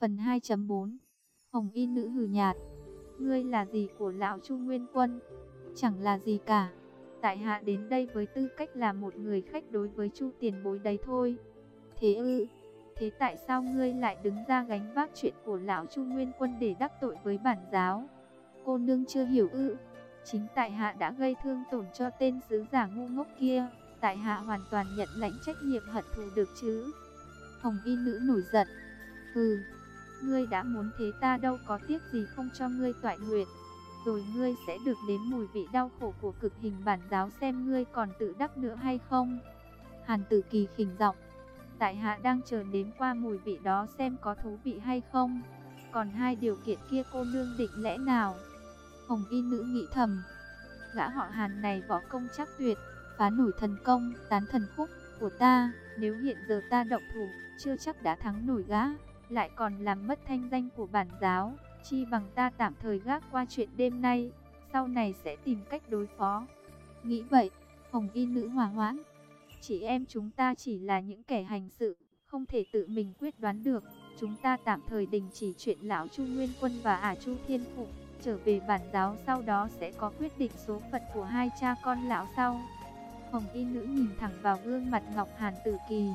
Phần 2.4 Hồng y nữ hừ nhạt. Ngươi là gì của lão Chu Nguyên Quân? Chẳng là gì cả. Tại hạ đến đây với tư cách là một người khách đối với Chu tiền bối đấy thôi. Thế ư? Thế tại sao ngươi lại đứng ra gánh vác chuyện của lão Chu Nguyên Quân để đắc tội với bản giáo? Cô nương chưa hiểu ư? Chính tại hạ đã gây thương tổn cho tên sứ giả ngu ngốc kia. Tại hạ hoàn toàn nhận lãnh trách nhiệm hận thù được chứ? Hồng y nữ nổi giận. Hừ, ngươi đã muốn thế ta đâu có tiếc gì không cho ngươi toại nguyện. Rồi ngươi sẽ được nếm mùi vị đau khổ của cực hình bản giáo, xem ngươi còn tự đắc nữa hay không. Hàn Tử Kỳ khỉnh giọng. Tại hạ đang chờ nếm qua mùi vị đó xem có thú vị hay không. Còn hai điều kiện kia cô nương định lẽ nào? Hồng y nữ nghĩ thầm. Gã họ Hàn này võ công chắc tuyệt, phá nổi thần công tán thần khúc của ta. Nếu hiện giờ ta động thủ, chưa chắc đã thắng nổi gã, lại còn làm mất thanh danh của bản giáo. Chi bằng ta tạm thời gác qua chuyện đêm nay, sau này sẽ tìm cách đối phó. Nghĩ vậy, Hồng y nữ hòa hoãn. Chị em chúng ta chỉ là những kẻ hành sự, không thể tự mình quyết đoán được. Chúng ta tạm thời đình chỉ chuyện lão Chu Nguyên Quân và Chu Thiên Phụ, trở về bản giáo sau đó sẽ có quyết định số phận của hai cha con lão sau. Hồng y nữ nhìn thẳng vào gương mặt ngọc Hàn Tử Kỳ.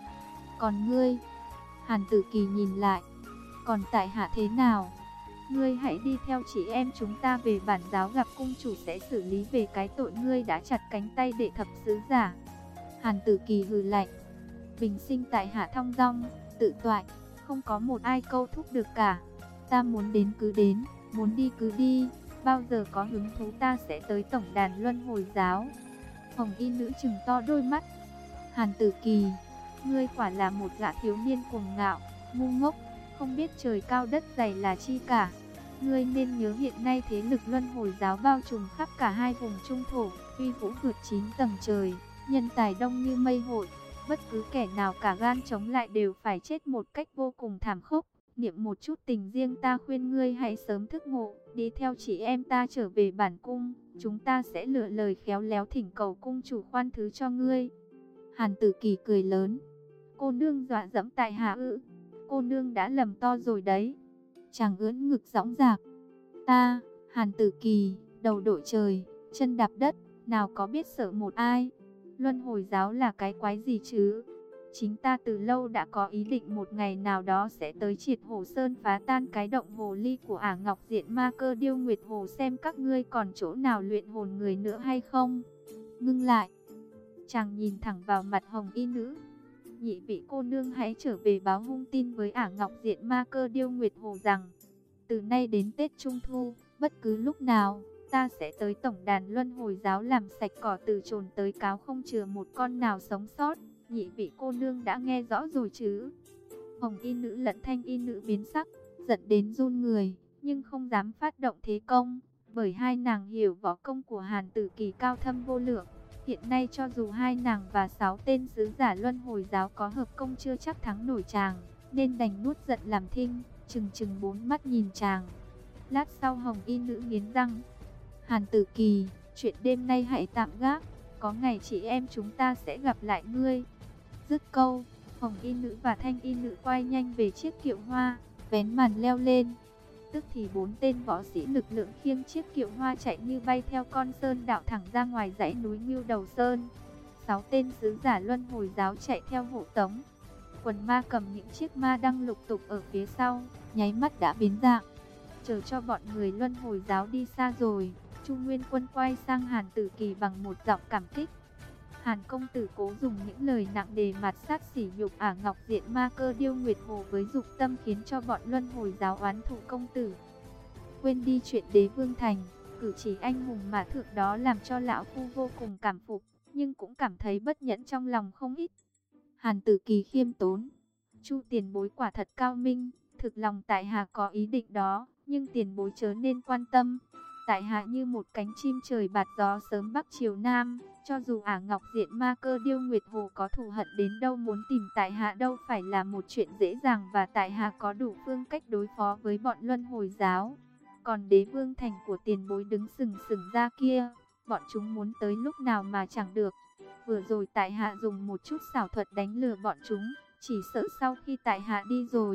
Còn ngươi? Hàn Tử Kỳ nhìn lại. Còn tại hạ thế nào? Ngươi hãy đi theo chị em chúng ta về bản giáo gặp cung chủ sẽ xử lý về cái tội ngươi đã chặt cánh tay đệ thập sứ giả. Hàn Tử Kỳ hừ lạnh. Bình sinh tại hạ thong dong, tự toại, không có một ai câu thúc được cả. Ta muốn đến cứ đến, muốn đi cứ đi, bao giờ có hứng thú ta sẽ tới tổng đàn luân hồi giáo. Hồng y nữ trừng to đôi mắt. Hàn Tử Kỳ, ngươi quả là một gã thiếu niên cuồng ngạo, ngu ngốc, không biết trời cao đất dày là chi cả. Ngươi nên nhớ hiện nay thế lực luân hồi giáo bao trùm khắp cả hai vùng trung thổ, uy vũ vượt 9 tầng trời, nhân tài đông như mây hội. Bất cứ kẻ nào cả gan chống lại đều phải chết một cách vô cùng thảm khốc. Niệm một chút tình riêng, ta khuyên ngươi hãy sớm thức ngộ, đi theo chị em ta trở về bản cung. Chúng ta sẽ lựa lời khéo léo thỉnh cầu cung chủ khoan thứ cho ngươi. Hàn Tử Kỳ cười lớn. Cô nương dọa dẫm tại hạ ư? Cô nương đã lầm to rồi đấy. Chàng ưỡn ngực dõng dạc. Ta, Hàn Tử Kỳ, đầu đội trời, chân đạp đất, nào có biết sợ một ai. Luân hồi giáo là cái quái gì chứ? Chính ta từ lâu đã có ý định một ngày nào đó sẽ tới Triệt Hồ Sơn phá tan cái động hồ ly của Ả Ngọc Diện Ma Cơ Điêu Nguyệt Hồ, xem các ngươi còn chỗ nào luyện hồn người nữa hay không. Ngưng lại, chàng nhìn thẳng vào mặt Hồng y nữ. Nhị vị cô nương hãy trở về báo hung tin với Ả Ngọc Diện Ma Cơ Điêu Nguyệt Hồ rằng, từ nay đến Tết Trung Thu, bất cứ lúc nào, ta sẽ tới tổng đàn luân hồi giáo làm sạch cỏ từ chồn tới cáo, không chừa một con nào sống sót. Nhị vị cô nương đã nghe rõ rồi chứ? Hồng y nữ lẫn thanh y nữ biến sắc, giận đến run người, nhưng không dám phát động thế công, bởi hai nàng hiểu võ công của Hàn Tử Kỳ cao thâm vô lượng. Hiện nay cho dù hai nàng và 6 tên sứ giả luân hồi giáo có hợp công chưa chắc thắng nổi chàng, nên đành nuốt giận làm thinh, trừng trừng 4 mắt nhìn chàng. Lát sau Hồng y nữ nghiến răng. Hàn Tử Kỳ, chuyện đêm nay hãy tạm gác, có ngày chị em chúng ta sẽ gặp lại ngươi. Dứt câu, Hồng y nữ và thanh y nữ quay nhanh về chiếc kiệu hoa, vén màn leo lên. Tức thì 4 tên võ sĩ lực lượng khiêng chiếc kiệu hoa chạy như bay theo con sơn đạo thẳng ra ngoài dãy núi Ngưu Đầu Sơn. 6 tên sứ giả luân hồi giáo chạy theo hộ tống. Quần ma cầm những chiếc ma đăng lục tục ở phía sau, nháy mắt đã biến dạng. Chờ cho bọn người luân hồi giáo đi xa rồi, Chu Nguyên Quân quay sang Hàn Tử Kỳ bằng một giọng cảm kích. Hàn công tử cố dùng những lời nặng đề mạt sát sỉ nhục Ả Ngọc Diện Ma Cơ Điêu Nguyệt Hồ với dục tâm, khiến cho bọn luân hồi giáo oán thù công tử. Quên đi chuyện Đế Vương Thành, cử chỉ anh hùng mà thượng đó làm cho lão phu vô cùng cảm phục, nhưng cũng cảm thấy bất nhẫn trong lòng không ít. Hàn Tử Kỳ khiêm tốn. Chu tiền bối quả thật cao minh, thực lòng tại hạ có ý định đó, nhưng tiền bối chớ nên quan tâm. Tại hạ như một cánh chim trời bạt gió sớm bắc chiều nam, cho dù Ả Ngọc Diện Ma Cơ Điêu Nguyệt Hồ có thù hận đến đâu, muốn tìm tại hạ đâu phải là một chuyện dễ dàng, và tại hạ có đủ phương cách đối phó với bọn luân hồi giáo. Còn Đế Vương Thành của tiền bối đứng sừng sừng ra kia, bọn chúng muốn tới lúc nào mà chẳng được. Vừa rồi tại hạ dùng một chút xảo thuật đánh lừa bọn chúng, chỉ sợ sau khi tại hạ đi rồi,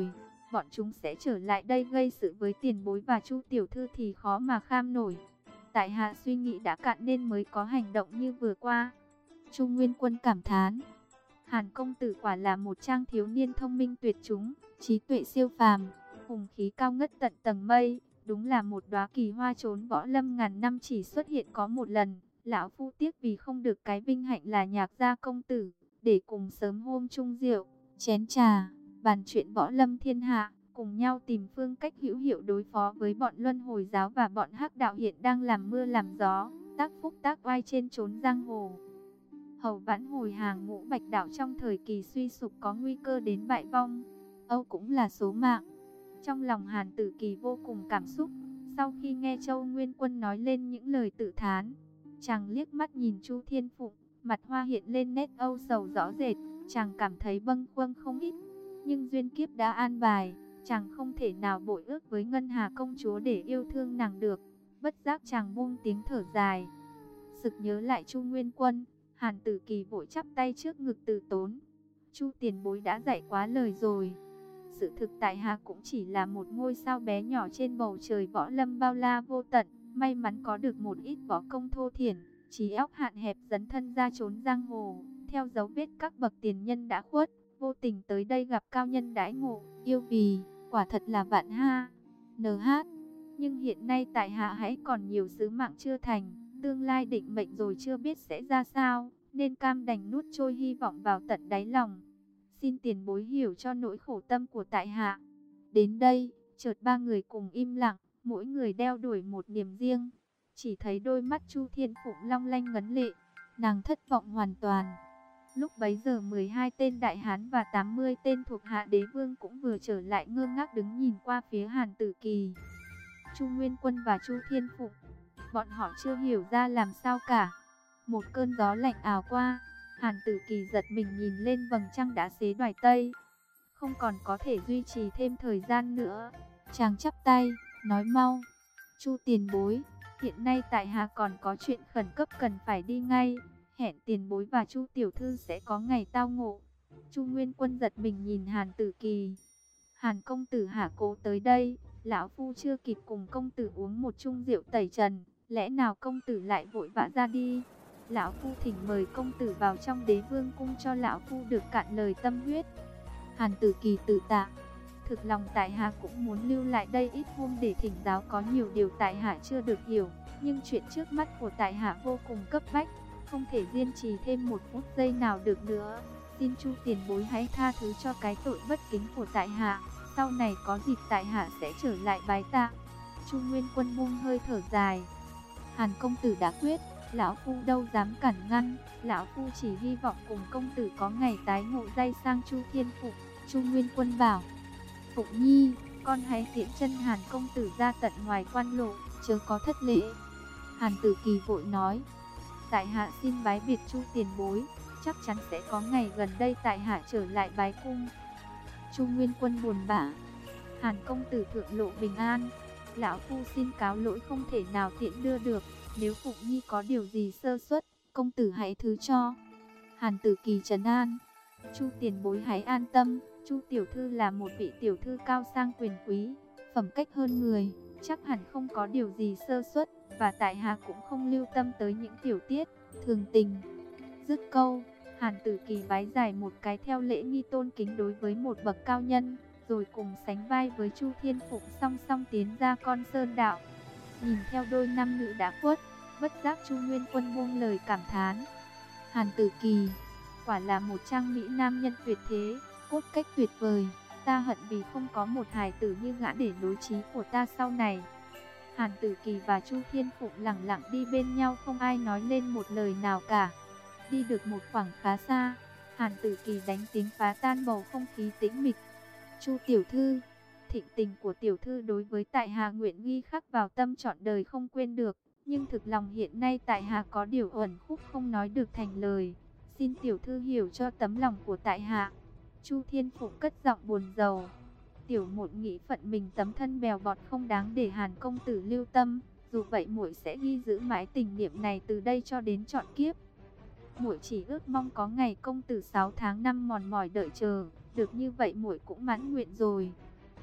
bọn chúng sẽ trở lại đây gây sự với tiền bối và Chu tiểu thư thì khó mà kham nổi. Tại hạ suy nghĩ đã cạn nên mới có hành động như vừa qua. Chu Nguyên Quân cảm thán. Hàn công tử quả là một trang thiếu niên thông minh tuyệt chúng, trí tuệ siêu phàm, hùng khí cao ngất tận tầng mây, đúng là một đóa kỳ hoa trốn võ lâm ngàn năm chỉ xuất hiện có một lần. Lão phu tiếc vì không được cái vinh hạnh là Nhạc gia công tử, để cùng sớm hôm chung rượu, chén trà, bàn chuyện võ lâm thiên hạ, cùng nhau tìm phương cách hữu hiệu đối phó với bọn Luân Hồi giáo và bọn Hắc đạo hiện đang làm mưa làm gió, tác phúc tác oai trên chốn giang hồ. Hầu vãn hồi hàng ngũ Bạch đạo trong thời kỳ suy sụp có nguy cơ đến bại vong, Âu cũng là số mạng. Trong lòng Hàn Tử Kỳ vô cùng cảm xúc, sau khi nghe Châu Nguyên Quân nói lên những lời tự thán, chàng liếc mắt nhìn Chu Thiên Phụng, mặt hoa hiện lên nét âu sầu rõ rệt, chàng cảm thấy bâng khuâng không ít. Nhưng duyên kiếp đã an bài, chàng không thể nào bội ước với Ngân Hà công chúa để yêu thương nàng được. Bất giác chàng buông tiếng thở dài. Sực nhớ lại Chu Nguyên Quân, Hàn Tử Kỳ vội chắp tay trước ngực từ tốn. Chu tiền bối đã dạy quá lời rồi. Sự thực tại hạ cũng chỉ là một ngôi sao bé nhỏ trên bầu trời võ lâm bao la vô tận, may mắn có được một ít võ công thô thiển, trí óc hạn hẹp dấn thân ra trốn giang hồ, theo dấu vết các bậc tiền nhân đã khuất, vô tình tới đây gặp cao nhân đãi ngộ, yêu vì, quả thật là vạn ha. NH. Nhưng hiện nay tại hạ hãy còn nhiều sứ mạng chưa thành, tương lai định mệnh rồi chưa biết sẽ ra sao, nên cam đành nuốt trôi hy vọng vào tận đáy lòng. Xin tiền bối hiểu cho nỗi khổ tâm của tại hạ. Đến đây, chợt ba người cùng im lặng, mỗi người đeo đuổi một niềm riêng. Chỉ thấy đôi mắt Chu Thiên Phụng long lanh ngấn lệ, nàng thất vọng hoàn toàn. Lúc bấy giờ 12 tên đại hán và 80 tên thuộc hạ đế vương cũng vừa trở lại ngơ ngác đứng nhìn qua phía Hàn Tử Kỳ, Chu Nguyên Quân và Chu Thiên Phụng. Bọn họ chưa hiểu ra làm sao cả. Một cơn gió lạnh ào qua, Hàn Tử Kỳ giật mình nhìn lên vầng trăng đã xế đoài tây. Không còn có thể duy trì thêm thời gian nữa. Chàng chắp tay, nói mau. Chu tiền bối, hiện nay tại hạ còn có chuyện khẩn cấp cần phải đi ngay. Hẹn tiền bối và Chu tiểu thư sẽ có ngày tao ngộ. Chu Nguyên Quân giật mình nhìn Hàn Tử Kỳ. Hàn công tử hả cố tới đây, lão phu chưa kịp cùng công tử uống một chung rượu tẩy trần, lẽ nào công tử lại vội vã ra đi? Lão phu thỉnh mời công tử vào trong Đế Vương cung cho lão phu được cạn lời tâm huyết. Hàn Tử Kỳ tự tạ. Thực lòng tại hạ cũng muốn lưu lại đây ít hôm để thỉnh giáo, có nhiều điều tại hạ chưa được hiểu, nhưng chuyện trước mắt của tại hạ vô cùng cấp bách, không thể kiên trì thêm một phút giây nào được nữa. Xin Chu tiền bối hãy tha thứ cho cái tội bất kính của tại hạ, sau này có dịp tại hạ sẽ trở lại bái tạ. Chu Nguyên Quân buông hơi thở dài. Hàn công tử đã quyết, lão phu đâu dám cản ngăn, lão phu chỉ hy vọng cùng công tử có ngày tái ngộ day sang Chu Thiên Phụng. Chu Nguyên Quân bảo, Phụng Nhi, con hãy tiễn chân Hàn công tử ra tận ngoài quan lộ, chớ có thất lễ. Hàn Tử Kỳ vội nói, tại hạ xin bái biệt Chu tiền bối, chắc chắn sẽ có ngày gần đây tại hạ trở lại bái cung. Chu Nguyên Quân buồn bã, Hàn công tử thượng lộ bình an, lão phu xin cáo lỗi không thể nào tiễn đưa được, nếu Phụng Nhi có điều gì sơ suất, công tử hãy thứ cho. Hàn Tử Kỳ trấn an, Chu tiền bối hãy an tâm, Chu tiểu thư là một vị tiểu thư cao sang quyền quý, phẩm cách hơn người, chắc hẳn không có điều gì sơ suất, và tại hạ cũng không lưu tâm tới những tiểu tiết thường tình. Dứt câu, Hàn Tử Kỳ vái dài một cái theo lễ nghi tôn kính đối với một bậc cao nhân, rồi cùng sánh vai với Chu Thiên Phụng song song tiến ra con sơn đạo. Nhìn theo đôi nam nữ đã khuất, bất giác Chu Nguyên Quân buông lời cảm thán. Hàn Tử Kỳ, quả là một trang mỹ nam nhân tuyệt thế, cốt cách tuyệt vời, ta hận vì không có một hài tử như gã để nối chí của ta sau này. Hàn Tử Kỳ và Chu Thiên Phụng lặng lặng đi bên nhau, không ai nói lên một lời nào cả. Đi được một khoảng khá xa, Hàn Tử Kỳ đánh tiếng phá tan bầu không khí tĩnh mịch. Chu tiểu thư, thịnh tình của tiểu thư đối với tại hạ nguyện ghi khắc vào tâm trọn đời không quên được, nhưng thực lòng hiện nay tại hạ có điều uẩn khúc không nói được thành lời, xin tiểu thư hiểu cho tấm lòng của tại hạ. Chu Thiên Phụng cất giọng buồn rầu. Tiểu muội nghĩ phận mình tấm thân bèo bọt không đáng để Hàn công tử lưu tâm, dù vậy muội sẽ ghi giữ mãi tình niệm này từ đây cho đến trọn kiếp. Muội chỉ ước mong có ngày công tử 6 tháng năm mòn mỏi đợi chờ, được như vậy muội cũng mãn nguyện rồi.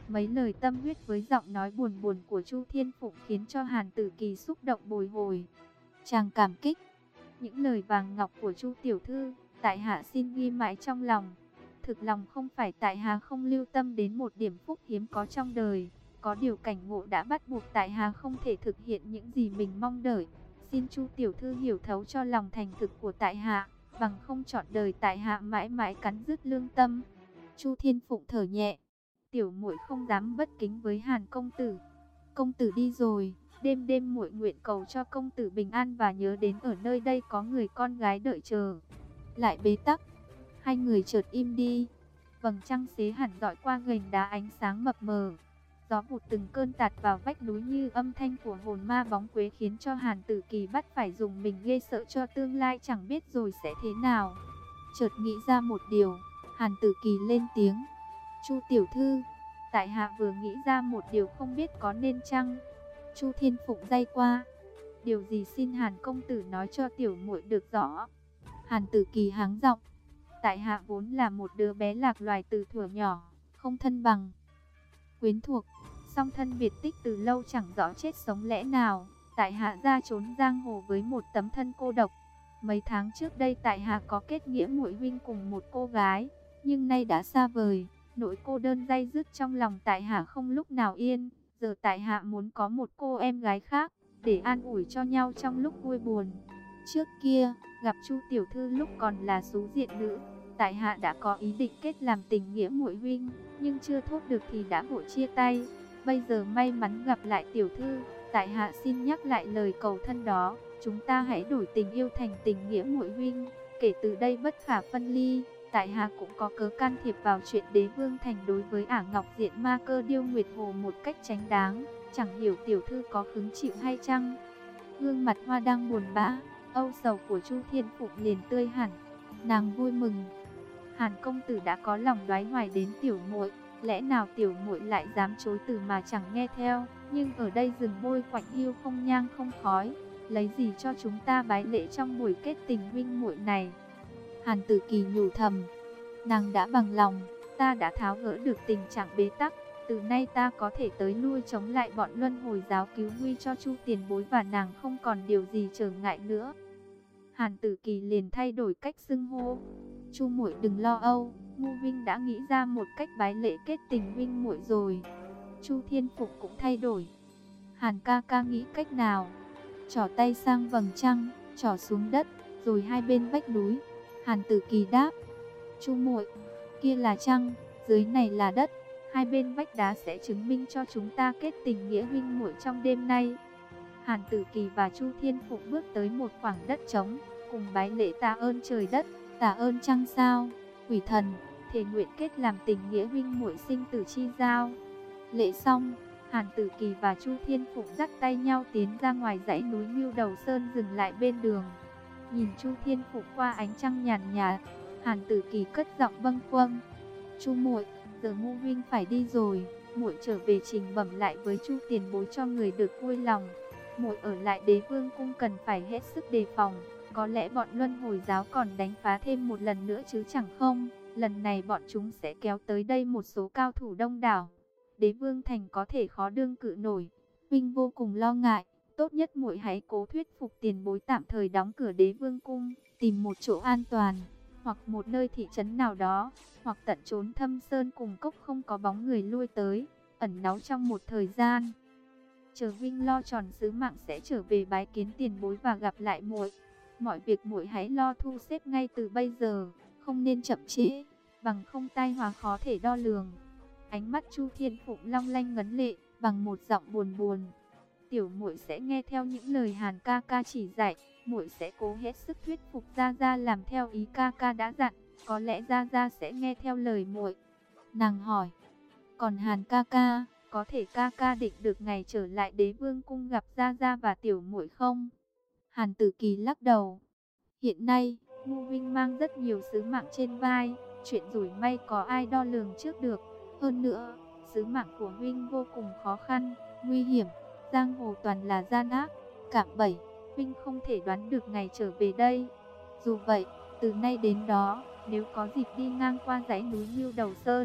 Mấy lời tâm huyết với giọng nói buồn buồn của Chu Thiên Phụng khiến cho Hàn Tử Kỳ xúc động bồi hồi. Chàng cảm kích. Những lời vàng ngọc của Chu tiểu thư, tại hạ xin ghi mãi trong lòng. Thực lòng không phải tại hạ không lưu tâm đến một điểm phúc hiếm có trong đời. Có điều cảnh ngộ đã bắt buộc tại hạ không thể thực hiện những gì mình mong đợi. Xin Chu tiểu thư hiểu thấu cho lòng thành thực của tại hạ, bằng không trọn đời tại hạ mãi mãi cắn rứt lương tâm. Chu Thiên Phụng thở nhẹ. Tiểu muội không dám bất kính với Hàn công tử. Công tử đi rồi, đêm đêm muội nguyện cầu cho công tử bình an và nhớ đến ở nơi đây có người con gái đợi chờ. Lại bế tắc, hai người chợt im đi. Vầng trăng xế hẳn dọi qua gành đá ánh sáng mập mờ. Gió vụt từng cơn tạt vào vách núi như âm thanh của hồn ma bóng quế khiến cho Hàn Tử Kỳ bắt phải dùng mình ghê sợ cho tương lai chẳng biết rồi sẽ thế nào. Chợt nghĩ ra một điều, Hàn Tử Kỳ lên tiếng. Chu tiểu thư, tại hạ vừa nghĩ ra một điều không biết có nên chăng? Chu Thiên Phụng day qua. Điều gì xin Hàn công tử nói cho tiểu muội được rõ. Hàn Tử Kỳ háng giọng. Tại hạ vốn là một đứa bé lạc loài từ thuở nhỏ, không thân bằng quyến thuộc, song thân biệt tích từ lâu chẳng rõ chết sống lẽ nào. Tại hạ ra trốn giang hồ với một tấm thân cô độc. Mấy tháng trước đây tại hạ có kết nghĩa muội huynh cùng một cô gái, nhưng nay đã xa vời. Nỗi cô đơn day dứt trong lòng tại hạ không lúc nào yên. Giờ tại hạ muốn có một cô em gái khác, để an ủi cho nhau trong lúc vui buồn. Trước kia, gặp Chu tiểu thư lúc còn là xú diện nữ, tại hạ đã có ý định kết làm tình nghĩa muội huynh, nhưng chưa thốt được thì đã vội chia tay. Bây giờ may mắn gặp lại tiểu thư, tại hạ xin nhắc lại lời cầu thân đó, chúng ta hãy đổi tình yêu thành tình nghĩa muội huynh, kể từ đây bất khả phân ly. Tại hạ cũng có cớ can thiệp vào chuyện Đế Vương Thành đối với Ả Ngọc Diện Ma Cơ Điêu Nguyệt Hồ một cách tránh đáng, chẳng hiểu tiểu thư có hứng chịu hay chăng? Gương mặt hoa đang buồn bã, âu sầu của Chu Thiên Phụng liền tươi hẳn. Nàng vui mừng. Hàn công tử đã có lòng đoái hoài đến tiểu muội, lẽ nào tiểu muội lại dám chối từ mà chẳng nghe theo? Nhưng ở đây rừng bôi quạnh hiu không nhang không khói, lấy gì cho chúng ta bái lễ trong buổi kết tình huynh muội này? Hàn Tử Kỳ nhủ thầm. Nàng đã bằng lòng, ta đã tháo gỡ được tình trạng bế tắc. Từ nay ta có thể tới lui chống lại bọn Luân Hồi giáo cứu nguy cho Chu tiền bối và nàng không còn điều gì trở ngại nữa. Hàn Tử Kỳ liền thay đổi cách xưng hô. Chu muội đừng lo âu, Ngu Vinh đã nghĩ ra một cách bái lễ kết tình huynh muội rồi. Chu Thiên Phục cũng thay đổi. Hàn ca ca nghĩ cách nào? Trỏ tay sang vầng trăng, trỏ xuống đất, rồi hai bên vách núi. Hàn Tử Kỳ đáp. Chu muội, kia là trăng, dưới này là đất. Hai bên vách đá sẽ chứng minh cho chúng ta kết tình nghĩa huynh muội trong đêm nay. Hàn Tử Kỳ và Chu Thiên Phục bước tới một khoảng đất trống, cùng bái lễ tạ ơn trời đất, tạ ơn trăng sao, quỷ thần, thề nguyện kết làm tình nghĩa huynh muội sinh tử chi giao. Lễ xong, Hàn Tử Kỳ và Chu Thiên Phục dắt tay nhau tiến ra ngoài dãy núi Ngưu Đầu Sơn, dừng lại bên đường. Nhìn Chu Thiên Phục qua ánh trăng nhàn nhạt, Hàn Tử Kỳ cất giọng bâng quâng. Chu muội, giờ Ngu Vinh phải đi rồi, muội trở về trình bẩm lại với Chu tiền bối cho người được vui lòng. Muội ở lại Đế Vương cung cần phải hết sức đề phòng, có lẽ bọn Luân Hồi giáo còn đánh phá thêm một lần nữa chứ chẳng không. Lần này bọn chúng sẽ kéo tới đây một số cao thủ đông đảo. Đế Vương thành có thể khó đương cự nổi. Vinh vô cùng lo ngại, tốt nhất muội hãy cố thuyết phục tiền bối tạm thời đóng cửa Đế Vương cung, tìm một chỗ an toàn, hoặc một nơi thị trấn nào đó, hoặc tận trốn thâm sơn cùng cốc không có bóng người lui tới, ẩn náu trong một thời gian. Chờ Vinh lo tròn sứ mạng sẽ trở về bái kiến tiền bối và gặp lại muội. Mọi việc muội hãy lo thu xếp ngay từ bây giờ, không nên chậm trễ, bằng không tai họa khó thể đo lường. Ánh mắt Chu Thiên Phụng long lanh ngấn lệ, bằng một giọng buồn buồn. Tiểu muội sẽ nghe theo những lời Hàn ca ca chỉ dạy, muội sẽ cố hết sức thuyết phục Gia Gia làm theo ý ca ca đã dặn, có lẽ Gia Gia sẽ nghe theo lời muội. Nàng hỏi, còn Hàn ca ca, có thể ca ca định được ngày trở lại Đế Vương cung gặp Gia Gia và tiểu muội không? Hàn Tử Kỳ lắc đầu. Hiện nay, Ngu Vinh mang rất nhiều sứ mạng trên vai, chuyện rủi may có ai đo lường trước được. Hơn nữa, sứ mạng của Vinh vô cùng khó khăn, nguy hiểm, giang hồ toàn là gian ác, cạm bẫy, Vinh không thể đoán được ngày trở về đây. Dù vậy, từ nay đến đó, nếu có dịp đi ngang qua dãy núi Ngưu Đầu Sơn,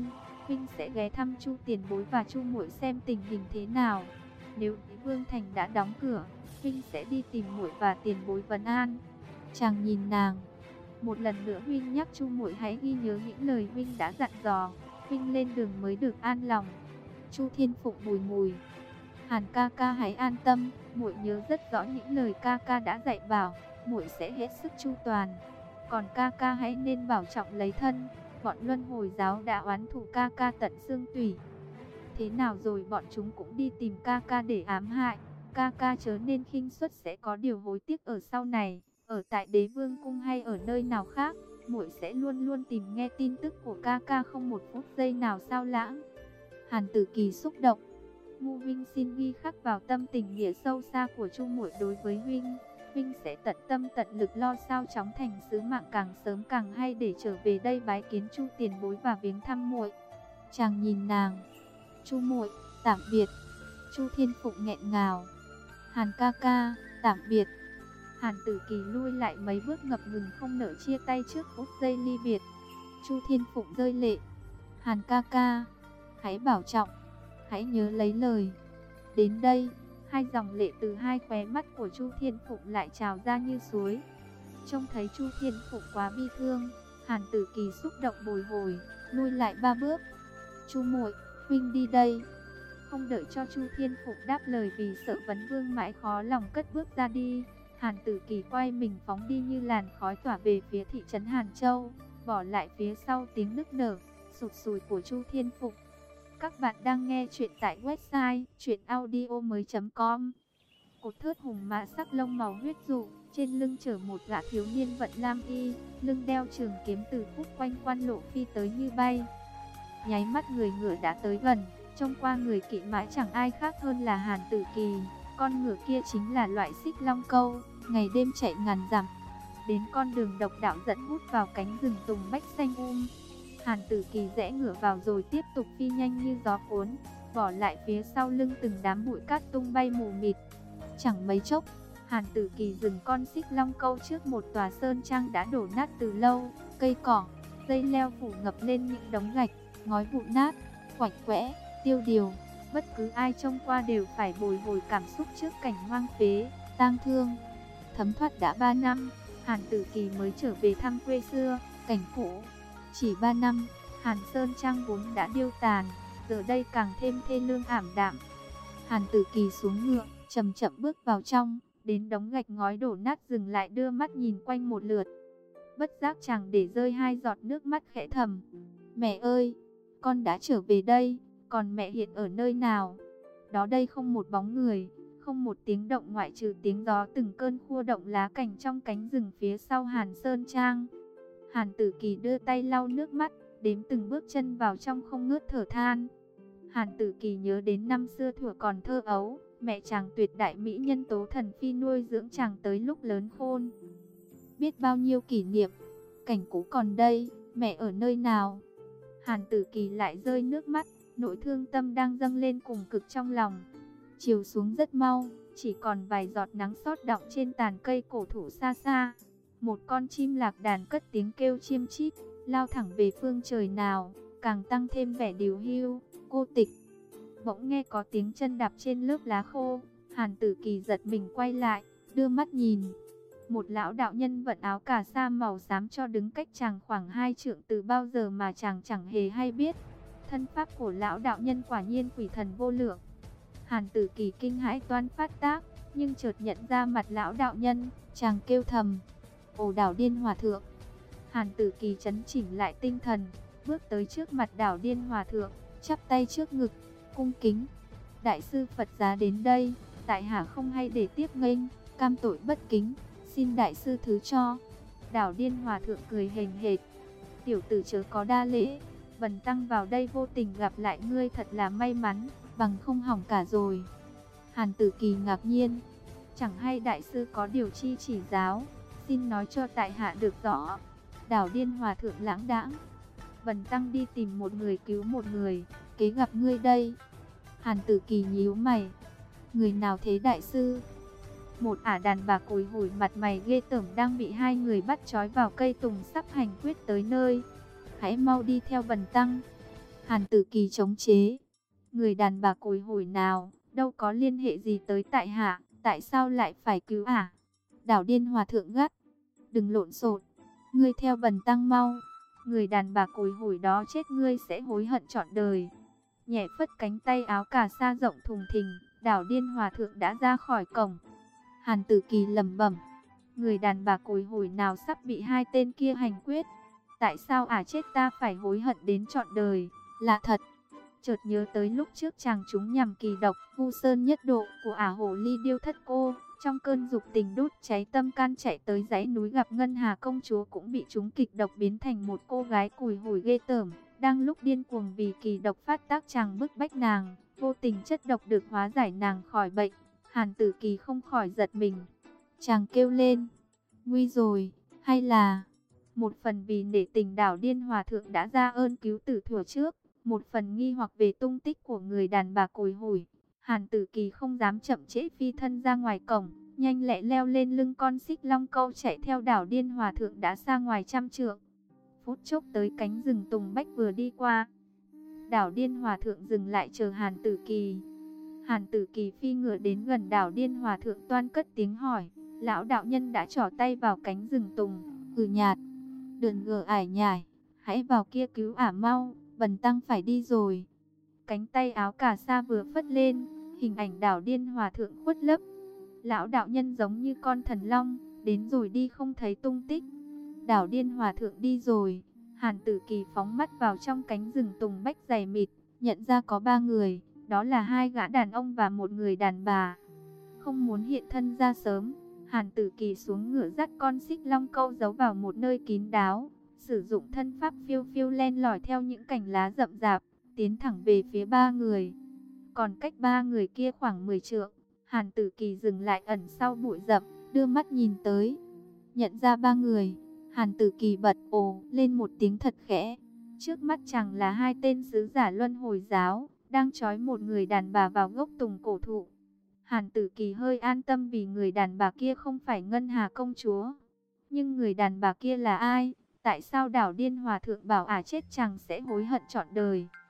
Huynh sẽ ghé thăm Chu tiền bối và Chu muội xem tình hình thế nào. Nếu Đế Vương thành đã đóng cửa, Huynh sẽ đi tìm muội và tiền bối vấn an. Chàng nhìn nàng. Một lần nữa Huynh nhắc Chu muội hãy ghi nhớ những lời Huynh đã dặn dò. Huynh lên đường mới được an lòng. Chu Thiên Phụng bùi ngùi. Hàn ca ca hãy an tâm, muội nhớ rất rõ những lời ca ca đã dạy bảo, muội sẽ hết sức chu toàn. Còn ca ca hãy nên bảo trọng lấy thân, bọn Luân Hồi giáo đã oán thù ca ca tận xương tủy. Thế nào rồi bọn chúng cũng đi tìm ca ca để ám hại, ca ca chớ nên khinh suất sẽ có điều hối tiếc ở sau này, ở tại Đế Vương cung hay ở nơi nào khác, muội sẽ luôn luôn tìm nghe tin tức của ca ca không một phút giây nào sao lãng. Hàn Tử Kỳ xúc động. Ngu huynh xin ghi khắc vào tâm tình nghĩa sâu xa của Chu muội đối với huynh. Huynh sẽ tận tâm tận lực lo sao chóng thành sứ mạng càng sớm càng hay để trở về đây bái kiến Chu tiền bối và viếng thăm muội. Chàng nhìn nàng. Chu muội, tạm biệt. Chu Thiên Phụng nghẹn ngào. Hàn ca ca, tạm biệt. Hàn Tử Kỳ lui lại mấy bước ngập ngừng không nỡ chia tay trước phút giây ly biệt. Chu Thiên Phụng rơi lệ. Hàn ca ca, hãy bảo trọng, hãy nhớ lấy lời. Đến đây, hai dòng lệ từ hai khóe mắt của Chu Thiên Phụng lại trào ra như suối. Trông thấy Chu Thiên Phụng quá bi thương, Hàn Tử Kỳ xúc động bồi hồi, lui lại 3 bước. Chu muội, huynh đi đây. Không đợi cho Chu Thiên Phụng đáp lời vì sợ vấn vương mãi khó lòng cất bước ra đi, Hàn Tử Kỳ quay mình phóng đi như làn khói tỏa về phía thị trấn Hàn Châu, bỏ lại phía sau tiếng nức nở, sụt sùi của Chu Thiên Phụng. Các bạn đang nghe chuyện tại website chuyenaudio.com. Cột thớt hùng mã sắc lông màu huyết dụ, trên lưng chở một gã thiếu niên vận lam y, lưng đeo trường kiếm từ khúc quanh quan lộ phi tới như bay. Nháy mắt người ngựa đã tới gần, trông qua người kỵ mã chẳng ai khác hơn là Hàn Tử Kỳ. Con ngựa kia chính là loại xích long câu, ngày đêm chạy ngàn dặm. Đến con đường độc đạo dẫn hút vào cánh rừng tùng bách xanh Hàn Tử Kỳ rẽ ngựa vào rồi tiếp tục phi nhanh như gió cuốn, bỏ lại phía sau lưng từng đám bụi cát tung bay mù mịt. Chẳng mấy chốc, Hàn Tử Kỳ dừng con xích long câu trước một tòa sơn trang đã đổ nát từ lâu, cây cỏ, dây leo phủ ngập lên những đống gạch, ngói vụn nát, quạnh quẽ, tiêu điều. Bất cứ ai trông qua đều phải bồi hồi cảm xúc trước cảnh hoang phế, tang thương. Thấm thoát đã 3 năm, Hàn Tử Kỳ mới trở về thăm quê xưa, cảnh cũ. Chỉ 3 năm, Hàn Sơn Trang vốn đã điêu tàn, giờ đây càng thêm thê lương ảm đạm. Hàn Tử Kỳ xuống ngựa, chậm chậm bước vào trong, đến đống gạch ngói đổ nát dừng lại đưa mắt nhìn quanh một lượt. Bất giác chàng để rơi 2 giọt nước mắt khẽ thầm. Mẹ ơi, con đã trở về đây, còn mẹ hiện ở nơi nào? Đó đây không một bóng người, không một tiếng động ngoại trừ tiếng gió từng cơn khua động lá cành trong cánh rừng phía sau Hàn Sơn Trang. Hàn Tử Kỳ đưa tay lau nước mắt, đếm từng bước chân vào trong không ngớt thở than. Hàn Tử Kỳ nhớ đến năm xưa thuở còn thơ ấu, mẹ chàng tuyệt đại mỹ nhân Tố Thần Phi nuôi dưỡng chàng tới lúc lớn khôn. Biết bao nhiêu kỷ niệm, cảnh cũ còn đây, mẹ ở nơi nào? Hàn Tử Kỳ lại rơi nước mắt, nỗi thương tâm đang dâng lên cùng cực trong lòng. Chiều xuống rất mau, chỉ còn vài giọt nắng sót đọng trên tàn cây cổ thụ xa xa. Một con chim lạc đàn cất tiếng kêu chiêm chít, lao thẳng về phương trời nào, càng tăng thêm vẻ điều hưu, cô tịch. Bỗng nghe có tiếng chân đạp trên lớp lá khô, Hàn Tử Kỳ giật mình quay lại, đưa mắt nhìn. Một lão đạo nhân vận áo cà sa màu xám cho đứng cách chàng khoảng 2 trượng từ bao giờ mà chàng chẳng hề hay biết. Thân pháp của lão đạo nhân quả nhiên quỷ thần vô lượng. Hàn Tử Kỳ kinh hãi toan phát tác, nhưng chợt nhận ra mặt lão đạo nhân, chàng kêu thầm. Ồ Đảo Điên Hòa Thượng. Hàn Tử Kỳ trấn chỉnh lại tinh thần, bước tới trước mặt Đảo Điên Hòa Thượng, chắp tay trước ngực, cung kính. Đại sư Phật giá đến đây, tại hạ không hay để tiếp nghênh, cam tội bất kính, xin đại sư thứ cho. Đảo Điên Hòa Thượng cười hềnh hệt. Tiểu tử chớ có đa lễ, bần tăng vào đây vô tình gặp lại ngươi thật là may mắn, bằng không hỏng cả rồi. Hàn Tử Kỳ ngạc nhiên, chẳng hay đại sư có điều chi chỉ giáo, xin nói cho tại hạ được rõ. Đảo Điên Hòa Thượng lãng đãng. Bần tăng đi tìm một người cứu một người, kế gặp ngươi đây. Hàn Tử Kỳ nhíu mày. Người nào thế đại sư? Một ả đàn bà cùi hủi mặt mày ghê tởm đang bị 2 người bắt trói vào cây tùng sắp hành quyết tới nơi. Hãy mau đi theo bần tăng. Hàn Tử Kỳ chống chế. Người đàn bà cồi hủi nào, đâu có liên hệ gì tới tại hạ, tại sao lại phải cứu ả? Đảo Điên Hòa thượng gắt. Đừng lộn xộn, ngươi theo bần tăng mau. Người đàn bà cồi hủi đó chết ngươi sẽ hối hận trọn đời. Nhẹ phất cánh tay áo cà sa rộng thùng thình, Đảo Điên Hòa thượng đã ra khỏi cổng. Hàn Tử Kỳ lẩm bẩm, người đàn bà cồi hủi nào sắp bị hai tên kia hành quyết. Tại sao ả chết ta phải hối hận đến trọn đời? Lạ thật. Chợt nhớ tới lúc trước chàng chúng nhằm kỳ độc Vu Sơn nhất độ của ả hồ ly điêu thất cô, trong cơn dục tình đốt cháy tâm can chạy tới dãy núi gặp Ngân Hà công chúa cũng bị chúng kịch độc biến thành một cô gái cùi hủi ghê tởm. Đang lúc điên cuồng vì kỳ độc phát tác chàng bức bách nàng, vô tình chất độc được hóa giải nàng khỏi bệnh. Hàn Tử Kỳ không khỏi giật mình. Chàng kêu lên, nguy rồi, hay là... Một phần vì nể tình Đảo Điên Hòa thượng đã ra ơn cứu tử thuở trước, một phần nghi hoặc về tung tích của người đàn bà cồi hủi. Hàn Tử Kỳ không dám chậm trễ phi thân ra ngoài cổng, nhanh lẹ leo lên lưng con xích long câu chạy theo Đảo Điên Hòa thượng đã xa ngoài trăm trượng. Phút chốc tới cánh rừng tùng bách vừa đi qua, Đảo Điên Hòa thượng dừng lại chờ Hàn Tử Kỳ. Hàn Tử Kỳ phi ngựa đến gần Đảo Điên Hòa thượng toan cất tiếng hỏi, lão đạo nhân đã trỏ tay vào cánh rừng tùng, nhạt, đừng gờ ải nhải, hãy vào kia cứu ả mau, bần tăng phải đi rồi. Cánh tay áo cà sa vừa phất lên, hình ảnh Đảo Điên Hòa thượng khuất lấp. Lão đạo nhân giống như con thần long, đến rồi đi không thấy tung tích. Đảo Điên Hòa thượng đi rồi. Hàn Tử Kỳ phóng mắt vào trong cánh rừng tùng bách dày mịt, nhận ra có 3 người, đó là 2 gã đàn ông và một người đàn bà. Không muốn hiện thân ra sớm, Hàn Tử Kỳ xuống ngựa dắt con xích long câu giấu vào một nơi kín đáo, sử dụng thân pháp phiêu phiêu len lỏi theo những cành lá rậm rạp, tiến thẳng về phía 3 người. Còn cách 3 người kia khoảng 10 trượng, Hàn Tử Kỳ dừng lại ẩn sau bụi rậm, đưa mắt nhìn tới. Nhận ra 3 người, Hàn Tử Kỳ bật ồ lên một tiếng thật khẽ. Trước mắt chàng là 2 tên sứ giả Luân Hồi giáo, đang trói một người đàn bà vào gốc tùng cổ thụ. Hàn Tử Kỳ hơi an tâm vì người đàn bà kia không phải Ngân Hà công chúa. Nhưng người đàn bà kia là ai? Tại sao Đảo Điên Hòa thượng bảo ả chết chàng sẽ hối hận trọn đời?